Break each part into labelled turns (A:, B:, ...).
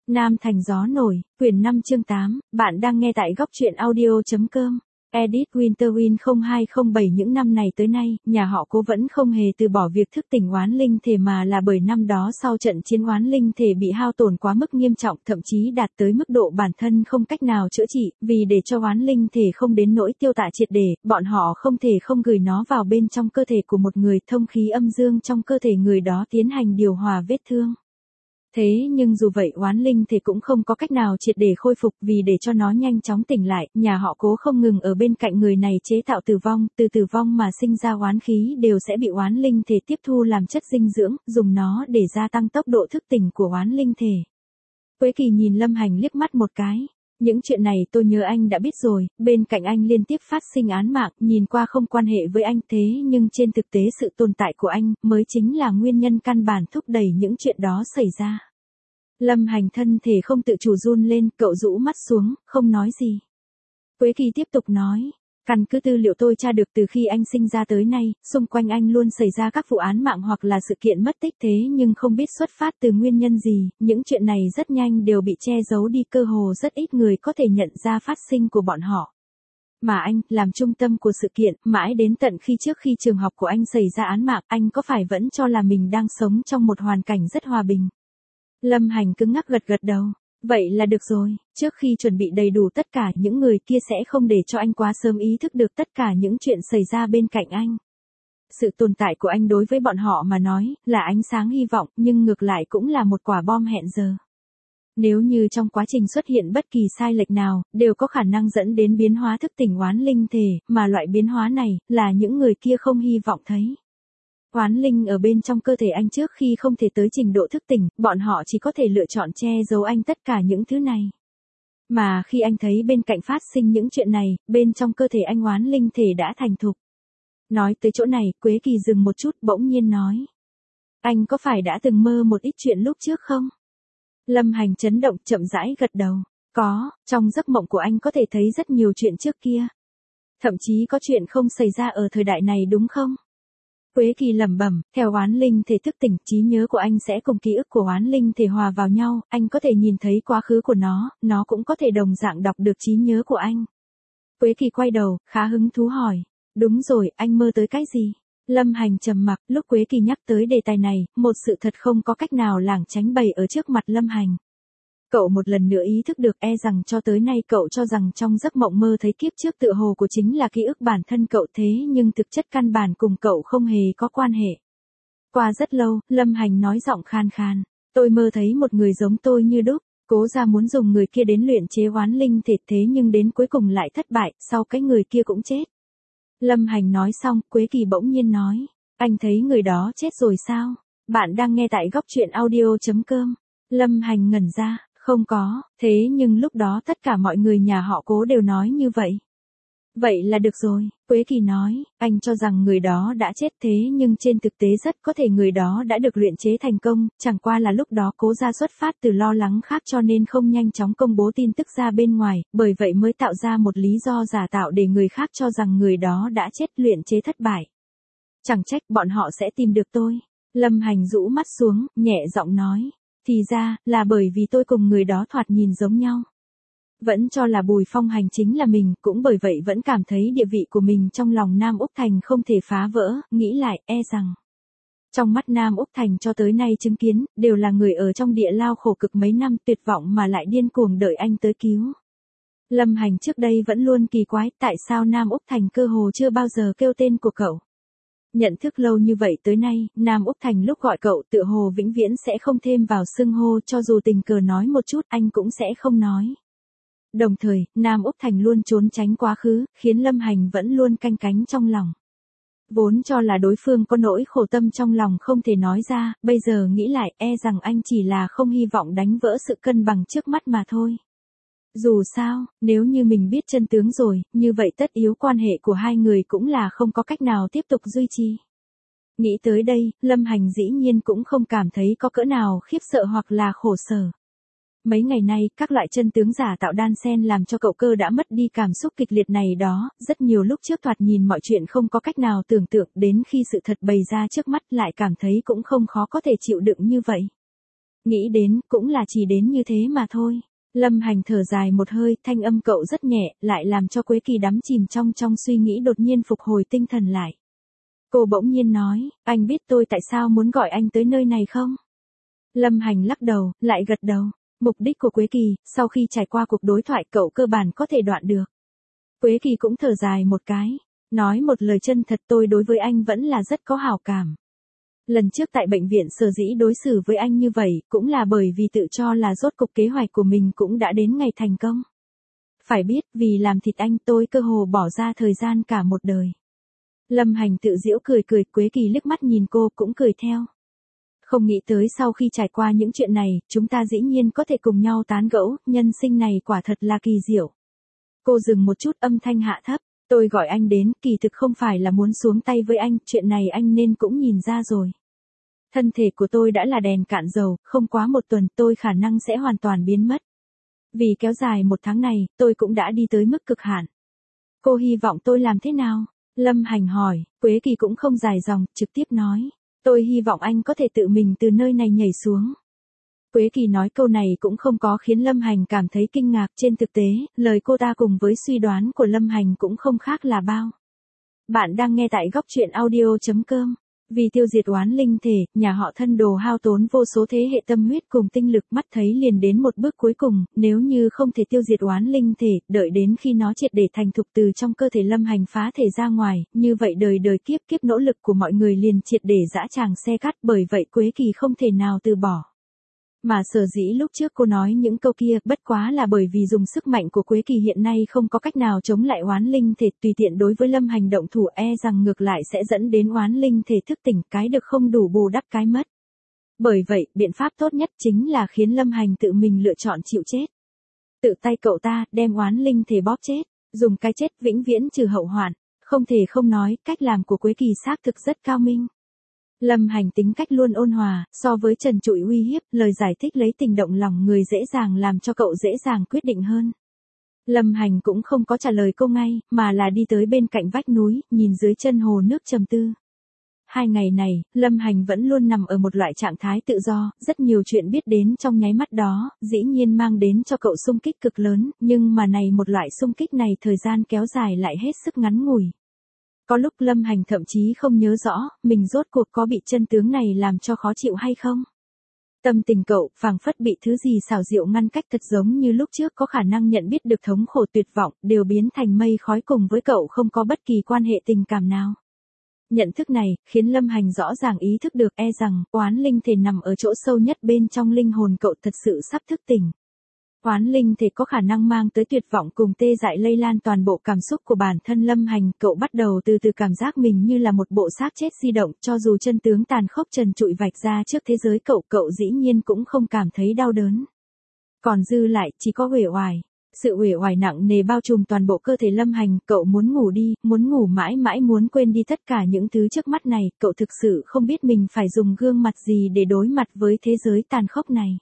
A: Nam Thành Gió Nổi, quyển 5 chương 8, bạn đang nghe tại góc truyện audio.com. Edith Winterwin 0207. Những năm này tới nay, nhà họ Cố vẫn không hề từ bỏ việc thức tỉnh oán linh thể, mà là bởi năm đó sau trận chiến oán linh thể bị hao tổn quá mức nghiêm trọng, thậm chí đạt tới mức độ bản thân không cách nào chữa trị, vì để cho oán linh thể không đến nỗi tiêu tạ triệt để, bọn họ không thể không gửi nó vào bên trong cơ thể của một người, thông khí âm dương trong cơ thể người đó tiến hành điều hòa vết thương. Thế nhưng dù vậy oán linh thể cũng không có cách nào triệt để khôi phục, vì để cho nó nhanh chóng tỉnh lại, nhà họ Cố không ngừng ở bên cạnh người này chế tạo tử vong, từ tử vong mà sinh ra oán khí đều sẽ bị oán linh thể tiếp thu làm chất dinh dưỡng, dùng nó để gia tăng tốc độ thức tỉnh của oán linh thể. Quế Kỳ nhìn Lâm Hành liếc mắt một cái. Những chuyện này tôi nhớ anh đã biết rồi, bên cạnh anh liên tiếp phát sinh án mạng, nhìn qua không quan hệ với anh, thế nhưng trên thực tế sự tồn tại của anh mới chính là nguyên nhân căn bản thúc đẩy những chuyện đó xảy ra. Lâm Hành thân thể không tự chủ run lên, cậu rũ mắt xuống, không nói gì. Quế Kỳ tiếp tục nói, căn cứ tư liệu tôi tra được, từ khi anh sinh ra tới nay, xung quanh anh luôn xảy ra các vụ án mạng hoặc là sự kiện mất tích, thế nhưng không biết xuất phát từ nguyên nhân gì, những chuyện này rất nhanh đều bị che giấu đi, cơ hồ rất ít người có thể nhận ra phát sinh của bọn họ. Mà anh, làm trung tâm của sự kiện, mãi đến tận khi trước khi trường học của anh xảy ra án mạng, anh có phải vẫn cho là mình đang sống trong một hoàn cảnh rất hòa bình? Lâm Hành cứng ngắc gật gật đầu. Vậy là được rồi, trước khi chuẩn bị đầy đủ tất cả, những người kia sẽ không để cho anh quá sớm ý thức được tất cả những chuyện xảy ra bên cạnh anh. Sự tồn tại của anh đối với bọn họ mà nói, là ánh sáng hy vọng, nhưng ngược lại cũng là một quả bom hẹn giờ. Nếu như trong quá trình xuất hiện bất kỳ sai lệch nào, đều có khả năng dẫn đến biến hóa thức tỉnh oán linh thể, mà loại biến hóa này, là những người kia không hy vọng thấy. Oán linh ở bên trong cơ thể anh trước khi không thể tới trình độ thức tỉnh, bọn họ chỉ có thể lựa chọn che giấu anh tất cả những thứ này. Mà khi anh thấy bên cạnh phát sinh những chuyện này, bên trong cơ thể anh oán linh thể đã thành thục. Nói tới chỗ này, Quế Kỳ dừng một chút, bỗng nhiên nói. Anh có phải đã từng mơ một ít chuyện lúc trước không? Lâm Hành chấn động, chậm rãi gật đầu. Có, trong giấc mộng của anh có thể thấy rất nhiều chuyện trước kia. Thậm chí có chuyện không xảy ra ở thời đại này đúng không? Quế Kỳ lẩm bẩm, theo oán linh thể thức tỉnh, trí nhớ của anh sẽ cùng ký ức của oán linh thể hòa vào nhau, anh có thể nhìn thấy quá khứ của nó cũng có thể đồng dạng đọc được trí nhớ của anh. Quế Kỳ quay đầu, khá hứng thú hỏi, đúng rồi, anh mơ tới cái gì? Lâm Hành trầm mặc, lúc Quế Kỳ nhắc tới đề tài này, một sự thật không có cách nào lảng tránh bày ở trước mặt Lâm Hành. Cậu một lần nữa ý thức được, rằng cho tới nay cậu cho rằng trong giấc mộng mơ thấy kiếp trước tựa hồ của chính là ký ức bản thân cậu, thế nhưng thực chất căn bản cùng cậu không hề có quan hệ. Qua rất lâu, Lâm Hành nói giọng khan khan, tôi mơ thấy một người giống tôi như đúc, Cố ra muốn dùng người kia đến luyện chế oán linh thể, thế nhưng đến cuối cùng lại thất bại, sau cái người kia cũng chết. Lâm Hành nói xong, Quế Kỳ bỗng nhiên nói, anh thấy người đó chết rồi sao? Bạn đang nghe tại góc truyện audio.com. Lâm Hành ngẩn ra. Không có, thế nhưng lúc đó tất cả mọi người nhà họ Cố đều nói như vậy. Vậy là được rồi, Quế Kỳ nói, anh cho rằng người đó đã chết, thế nhưng trên thực tế rất có thể người đó đã được luyện chế thành công, chẳng qua là lúc đó Cố ra xuất phát từ lo lắng khác cho nên không nhanh chóng công bố tin tức ra bên ngoài, bởi vậy mới tạo ra một lý do giả tạo để người khác cho rằng người đó đã chết, luyện chế thất bại. Chẳng trách bọn họ sẽ tìm được tôi. Lâm Hành rũ mắt xuống, nhẹ giọng nói. Thì ra, là bởi vì tôi cùng người đó thoạt nhìn giống nhau. Vẫn cho là Bùi Phong Hành chính là mình, cũng bởi vậy vẫn cảm thấy địa vị của mình trong lòng Nam Úc Thành không thể phá vỡ, nghĩ lại, rằng. Trong mắt Nam Úc Thành cho tới nay chứng kiến, đều là người ở trong địa lao khổ cực mấy năm, tuyệt vọng mà lại điên cuồng đợi anh tới cứu. Lâm Hành trước đây vẫn luôn kỳ quái, tại sao Nam Úc Thành cơ hồ chưa bao giờ kêu tên của cậu. Nhận thức lâu như vậy tới nay, Nam Úc Thành lúc gọi cậu tựa hồ vĩnh viễn sẽ không thêm vào xưng hô, cho dù tình cờ nói một chút anh cũng sẽ không nói. Đồng thời, Nam Úc Thành luôn trốn tránh quá khứ, khiến Lâm Hành vẫn luôn canh cánh trong lòng. Vốn cho là đối phương có nỗi khổ tâm trong lòng không thể nói ra, bây giờ nghĩ lại, rằng anh chỉ là không hy vọng đánh vỡ sự cân bằng trước mắt mà thôi. Dù sao, nếu như mình biết chân tướng rồi, như vậy tất yếu quan hệ của hai người cũng là không có cách nào tiếp tục duy trì. Nghĩ tới đây, Lâm Hành dĩ nhiên cũng không cảm thấy có cỡ nào khiếp sợ hoặc là khổ sở. Mấy ngày nay, các loại chân tướng giả tạo đan xen làm cho cậu cơ đã mất đi cảm xúc kịch liệt này đó, rất nhiều lúc trước thoạt nhìn mọi chuyện không có cách nào tưởng tượng, đến khi sự thật bày ra trước mắt lại cảm thấy cũng không khó có thể chịu đựng như vậy. Nghĩ đến, cũng là chỉ đến như thế mà thôi. Lâm Hành thở dài một hơi, thanh âm cậu rất nhẹ, lại làm cho Quế Kỳ đắm chìm trong suy nghĩ đột nhiên phục hồi tinh thần lại. Cô bỗng nhiên nói, anh biết tôi tại sao muốn gọi anh tới nơi này không? Lâm Hành lắc đầu, lại gật đầu. Mục đích của Quế Kỳ, sau khi trải qua cuộc đối thoại cậu cơ bản có thể đoạn được. Quế Kỳ cũng thở dài một cái. Nói một lời chân thật, tôi đối với anh vẫn là rất có hảo cảm. Lần trước tại bệnh viện sở dĩ đối xử với anh như vậy, cũng là bởi vì tự cho là rốt cục kế hoạch của mình cũng đã đến ngày thành công. Phải biết, vì làm thịt anh tôi cơ hồ bỏ ra thời gian cả một đời. Lâm Hành tự giễu cười cười, Quế Kỳ liếc mắt nhìn cô cũng cười theo. Không nghĩ tới sau khi trải qua những chuyện này, chúng ta dĩ nhiên có thể cùng nhau tán gẫu, nhân sinh này quả thật là kỳ diệu. Cô dừng một chút, âm thanh hạ thấp, tôi gọi anh đến, kỳ thực không phải là muốn xuống tay với anh, chuyện này anh nên cũng nhìn ra rồi. Thân thể của tôi đã là đèn cạn dầu, không quá một tuần tôi khả năng sẽ hoàn toàn biến mất. Vì kéo dài một tháng này, tôi cũng đã đi tới mức cực hạn. Cô hy vọng tôi làm thế nào? Lâm Hành hỏi, Quế Kỳ cũng không dài dòng, trực tiếp nói. Tôi hy vọng anh có thể tự mình từ nơi này nhảy xuống. Quế Kỳ nói câu này cũng không có khiến Lâm Hành cảm thấy kinh ngạc, trên thực tế, lời cô ta cùng với suy đoán của Lâm Hành cũng không khác là bao. Bạn đang nghe tại góc truyện audio.com. Vì tiêu diệt oán linh thể, nhà họ Thân Đồ hao tốn vô số thế hệ tâm huyết cùng tinh lực, mắt thấy liền đến một bước cuối cùng, nếu như không thể tiêu diệt oán linh thể, đợi đến khi nó triệt để thành thục từ trong cơ thể Lâm Hành phá thể ra ngoài, như vậy đời đời kiếp kiếp nỗ lực của mọi người liền triệt để dã tràng xe cắt, bởi vậy Quế Kỳ không thể nào từ bỏ. Mà sở dĩ lúc trước cô nói những câu kia, bất quá là bởi vì dùng sức mạnh của Quế Kỳ hiện nay không có cách nào chống lại oán linh thể, tùy tiện đối với Lâm Hành động thủ rằng ngược lại sẽ dẫn đến oán linh thể thức tỉnh, cái được không đủ bù đắp cái mất. Bởi vậy, biện pháp tốt nhất chính là khiến Lâm Hành tự mình lựa chọn chịu chết. Tự tay cậu ta, đem oán linh thể bóp chết, dùng cái chết vĩnh viễn trừ hậu hoạn, không thể không nói, cách làm của Quế Kỳ xác thực rất cao minh. Lâm Hành tính cách luôn ôn hòa, so với trần trụi uy hiếp, lời giải thích lấy tình động lòng người dễ dàng làm cho cậu dễ dàng quyết định hơn. Lâm Hành cũng không có trả lời cô ngay, mà là đi tới bên cạnh vách núi, nhìn dưới chân hồ nước trầm tư. 2 ngày này, Lâm Hành vẫn luôn nằm ở một loại trạng thái tự do, rất nhiều chuyện biết đến trong nháy mắt đó, dĩ nhiên mang đến cho cậu xung kích cực lớn, nhưng mà này một loại xung kích này thời gian kéo dài lại hết sức ngắn ngủi. Có lúc Lâm Hành thậm chí không nhớ rõ, mình rốt cuộc có bị chân tướng này làm cho khó chịu hay không. Tâm tình cậu, phảng phất bị thứ gì xảo diệu ngăn cách, thật giống như lúc trước có khả năng nhận biết được thống khổ tuyệt vọng, đều biến thành mây khói, cùng với cậu không có bất kỳ quan hệ tình cảm nào. Nhận thức này, khiến Lâm Hành rõ ràng ý thức được rằng, oán linh thể nằm ở chỗ sâu nhất bên trong linh hồn cậu thật sự sắp thức tỉnh. Oán linh thể có khả năng mang tới tuyệt vọng cùng tê dại lây lan toàn bộ cảm xúc của bản thân Lâm Hành, cậu bắt đầu từ từ cảm giác mình như là một bộ xác chết di động, cho dù chân tướng tàn khốc trần trụi vạch ra trước thế giới cậu dĩ nhiên cũng không cảm thấy đau đớn. Còn dư lại, chỉ có uể oải. Sự uể oải nặng nề bao trùm toàn bộ cơ thể Lâm Hành, cậu muốn ngủ đi, muốn ngủ mãi mãi, muốn quên đi tất cả những thứ trước mắt này, cậu thực sự không biết mình phải dùng gương mặt gì để đối mặt với thế giới tàn khốc này.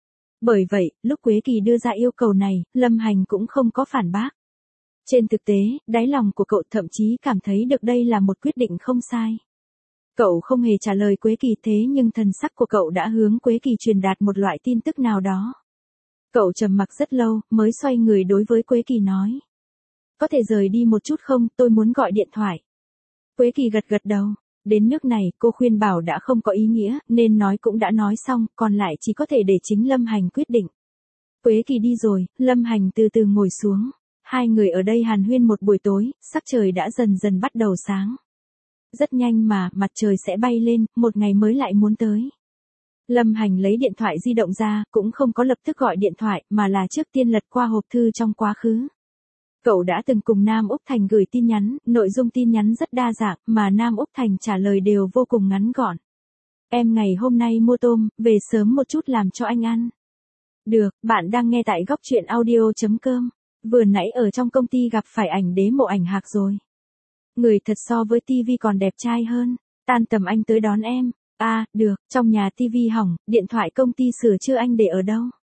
A: Bởi vậy, lúc Quế Kỳ đưa ra yêu cầu này, Lâm Hành cũng không có phản bác. Trên thực tế, đáy lòng của cậu thậm chí cảm thấy được đây là một quyết định không sai. Cậu không hề trả lời Quế Kỳ, thế nhưng thần sắc của cậu đã hướng Quế Kỳ truyền đạt một loại tin tức nào đó. Cậu trầm mặc rất lâu, mới xoay người đối với Quế Kỳ nói. Có thể rời đi một chút không, tôi muốn gọi điện thoại. Quế Kỳ gật gật đầu. Đến nước này, cô khuyên bảo đã không có ý nghĩa, nên nói cũng đã nói xong, còn lại chỉ có thể để chính Lâm Hành quyết định. Quế Kỳ đi rồi, Lâm Hành từ từ ngồi xuống. Hai người ở đây hàn huyên một buổi tối, sắc trời đã dần dần bắt đầu sáng. Rất nhanh mà, mặt trời sẽ bay lên, một ngày mới lại muốn tới. Lâm Hành lấy điện thoại di động ra, cũng không có lập tức gọi điện thoại, mà là trước tiên lật qua hộp thư trong quá khứ. Cậu đã từng cùng Nam Úc Thành gửi tin nhắn, nội dung tin nhắn rất đa dạng, mà Nam Úc Thành trả lời đều vô cùng ngắn gọn. Em ngày hôm nay mua tôm, về sớm một chút làm cho anh ăn. Được, bạn đang nghe tại góc truyện audio.com. Vừa nãy ở trong công ty gặp phải ảnh đế mộ ảnh hạc rồi. Người thật so với tivi còn đẹp trai hơn. Tan tầm anh tới đón em. À, được, trong nhà tivi hỏng, điện thoại công ty sửa chữa anh để ở đâu?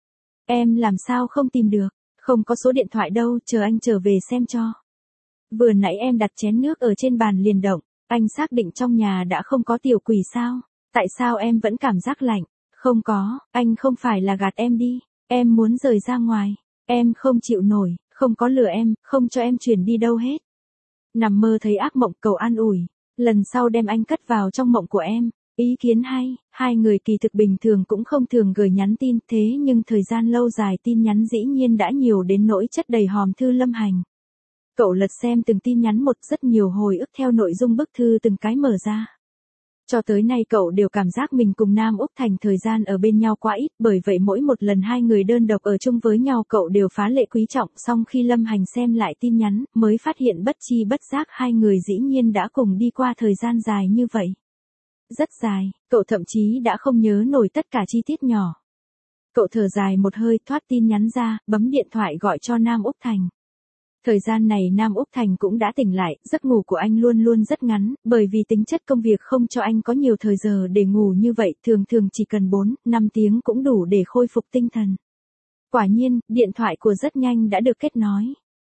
A: Em làm sao không tìm được? Không có số điện thoại đâu, chờ anh trở về xem cho. Vừa nãy em đặt chén nước ở trên bàn liền động, anh xác định trong nhà đã không có tiểu quỷ sao? Tại sao em vẫn cảm giác lạnh? Không có, anh không phải là gạt em đi, em muốn rời ra ngoài, em không chịu nổi, không có lừa em, không cho em chuyển đi đâu hết. Nằm mơ thấy ác mộng cậu an ủi, lần sau đem anh cất vào trong mộng của em. Ý kiến hay, hai người kỳ thực bình thường cũng không thường gửi nhắn tin thế nhưng thời gian lâu dài tin nhắn dĩ nhiên đã nhiều đến nỗi chất đầy hòm thư Lâm Hành. Cậu lật xem từng tin nhắn một rất nhiều hồi ức theo nội dung bức thư từng cái mở ra. Cho tới nay cậu đều cảm giác mình cùng Nam Úc Thành thời gian ở bên nhau quá ít, bởi vậy mỗi một lần hai người đơn độc ở chung với nhau cậu đều phá lệ quý trọng, song khi Lâm Hành xem lại tin nhắn, mới phát hiện bất chi bất giác hai người dĩ nhiên đã cùng đi qua thời gian dài như vậy. Rất dài, cậu thậm chí đã không nhớ nổi tất cả chi tiết nhỏ. Cậu thở dài một hơi thoát tin nhắn ra, bấm điện thoại gọi cho Nam Úc Thành. Thời gian này Nam Úc Thành cũng đã tỉnh lại, giấc ngủ của anh luôn luôn rất ngắn, bởi vì tính chất công việc không cho anh có nhiều thời giờ để ngủ như vậy, thường thường chỉ cần 4-5 tiếng cũng đủ để khôi phục tinh thần. Quả nhiên, điện thoại của rất nhanh đã được kết nối.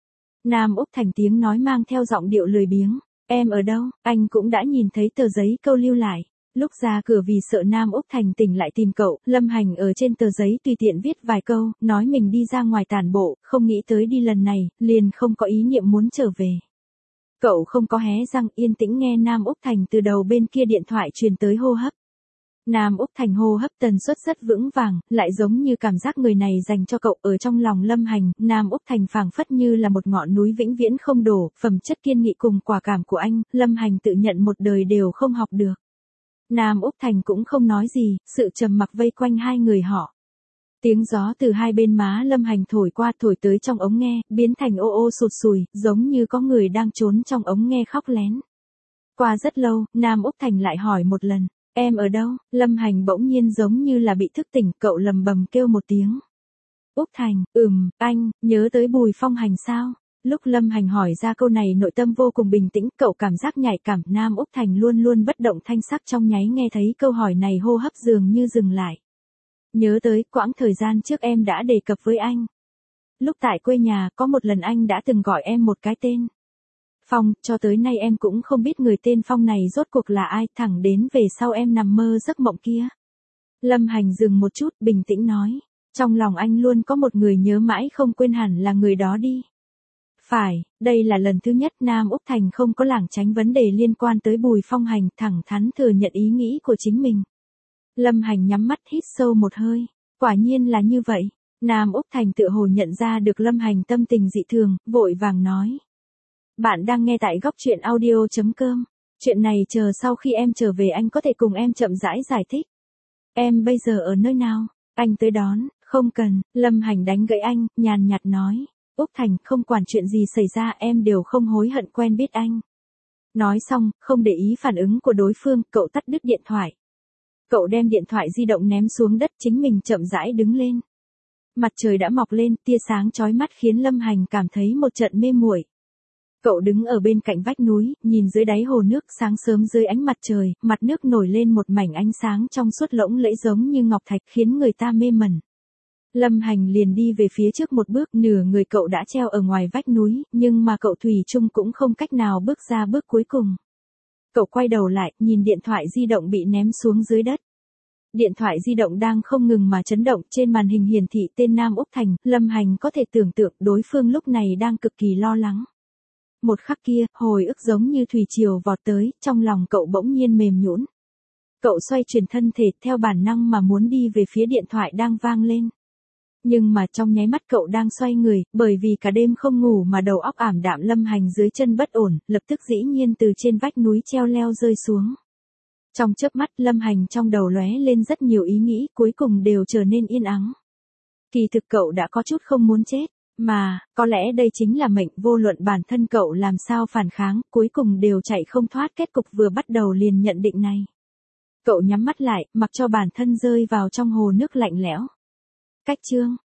A: Nam Úc Thành tiếng nói mang theo giọng điệu lười biếng. Em ở đâu? Anh cũng đã nhìn thấy tờ giấy câu lưu lại. Lúc ra cửa vì sợ Nam Úc Thành tỉnh lại tìm cậu, Lâm Hành ở trên tờ giấy tùy tiện viết vài câu, nói mình đi ra ngoài tản bộ, không nghĩ tới đi lần này, liền không có ý niệm muốn trở về. Cậu không có hé răng yên tĩnh nghe Nam Úc Thành từ đầu bên kia điện thoại truyền tới hô hấp. Nam Úc Thành hô hấp tần suất rất vững vàng, lại giống như cảm giác người này dành cho cậu ở trong lòng Lâm Hành, Nam Úc Thành phảng phất như là một ngọn núi vĩnh viễn không đổ, phẩm chất kiên nghị cùng quả cảm của anh, Lâm Hành tự nhận một đời đều không học được. Nam Úc Thành cũng không nói gì, sự trầm mặc vây quanh hai người họ. Tiếng gió từ hai bên má Lâm Hành thổi qua thổi tới trong ống nghe, biến thành ô ô sụt sùi, giống như có người đang trốn trong ống nghe khóc lén. Qua rất lâu, Nam Úc Thành lại hỏi một lần. Em ở đâu? Lâm Hành bỗng nhiên giống như là bị thức tỉnh, cậu lầm bầm kêu một tiếng. Úc Thành, anh, nhớ tới Bùi Phong Hành sao? Lúc Lâm Hành hỏi ra câu này nội tâm vô cùng bình tĩnh, cậu cảm giác nhạy cảm, Nam Úc Thành luôn luôn bất động thanh sắc trong nháy nghe thấy câu hỏi này hô hấp dường như dừng lại. Nhớ tới quãng thời gian trước em đã đề cập với anh. Lúc tại quê nhà, có một lần anh đã từng gọi em một cái tên. Phong, cho tới nay em cũng không biết người tên Phong này rốt cuộc là ai, thẳng đến về sau em nằm mơ giấc mộng kia. Lâm Hành dừng một chút, bình tĩnh nói. Trong lòng anh luôn có một người nhớ mãi không quên, hẳn là người đó đi. Phải, đây là lần thứ nhất Nam Úc Thành không có lảng tránh vấn đề liên quan tới Bùi Phong Hành, thẳng thắn thừa nhận ý nghĩ của chính mình. Lâm Hành nhắm mắt hít sâu một hơi. Quả nhiên là như vậy. Nam Úc Thành tự hồ nhận ra được Lâm Hành tâm tình dị thường, vội vàng nói. Bạn đang nghe tại góc truyện audio.com. Chuyện này chờ sau khi em trở về anh có thể cùng em chậm rãi giải thích. Em bây giờ ở nơi nào? Anh tới đón, không cần. Lâm Hành đánh gãy anh, nhàn nhạt nói. Úc Thành, không quản chuyện gì xảy ra em đều không hối hận quen biết anh. Nói xong, không để ý phản ứng của đối phương, cậu tắt đứt điện thoại. Cậu đem điện thoại di động ném xuống đất, chính mình chậm rãi đứng lên. Mặt trời đã mọc lên, tia sáng chói mắt khiến Lâm Hành cảm thấy một trận mê muội. Cậu đứng ở bên cạnh vách núi, nhìn dưới đáy hồ nước, sáng sớm dưới ánh mặt trời, mặt nước nổi lên một mảnh ánh sáng trong suốt lỗng lẫy giống như ngọc thạch khiến người ta mê mẩn. Lâm Hành liền đi về phía trước một bước, nửa người cậu đã treo ở ngoài vách núi, nhưng mà cậu thủy chung cũng không cách nào bước ra bước cuối cùng. Cậu quay đầu lại, nhìn điện thoại di động bị ném xuống dưới đất. Điện thoại di động đang không ngừng mà chấn động, trên màn hình hiển thị tên Nam Úc Thành, Lâm Hành có thể tưởng tượng đối phương lúc này đang cực kỳ lo lắng. Một khắc kia, hồi ức giống như thủy triều vọt tới, trong lòng cậu bỗng nhiên mềm nhũn. Cậu xoay chuyển thân thể theo bản năng mà muốn đi về phía điện thoại đang vang lên. Nhưng mà trong nháy mắt cậu đang xoay người, bởi vì cả đêm không ngủ mà đầu óc ảm đạm, Lâm Hành dưới chân bất ổn, lập tức dĩ nhiên từ trên vách núi treo leo rơi xuống. Trong chớp mắt Lâm Hành trong đầu lóe lên rất nhiều ý nghĩ, cuối cùng đều trở nên yên ắng. Kỳ thực cậu đã có chút không muốn chết, mà, có lẽ đây chính là mệnh, vô luận bản thân cậu làm sao phản kháng, cuối cùng đều chạy không thoát kết cục vừa bắt đầu liền nhận định này. Cậu nhắm mắt lại, mặc cho bản thân rơi vào trong hồ nước lạnh lẽo. Cách chương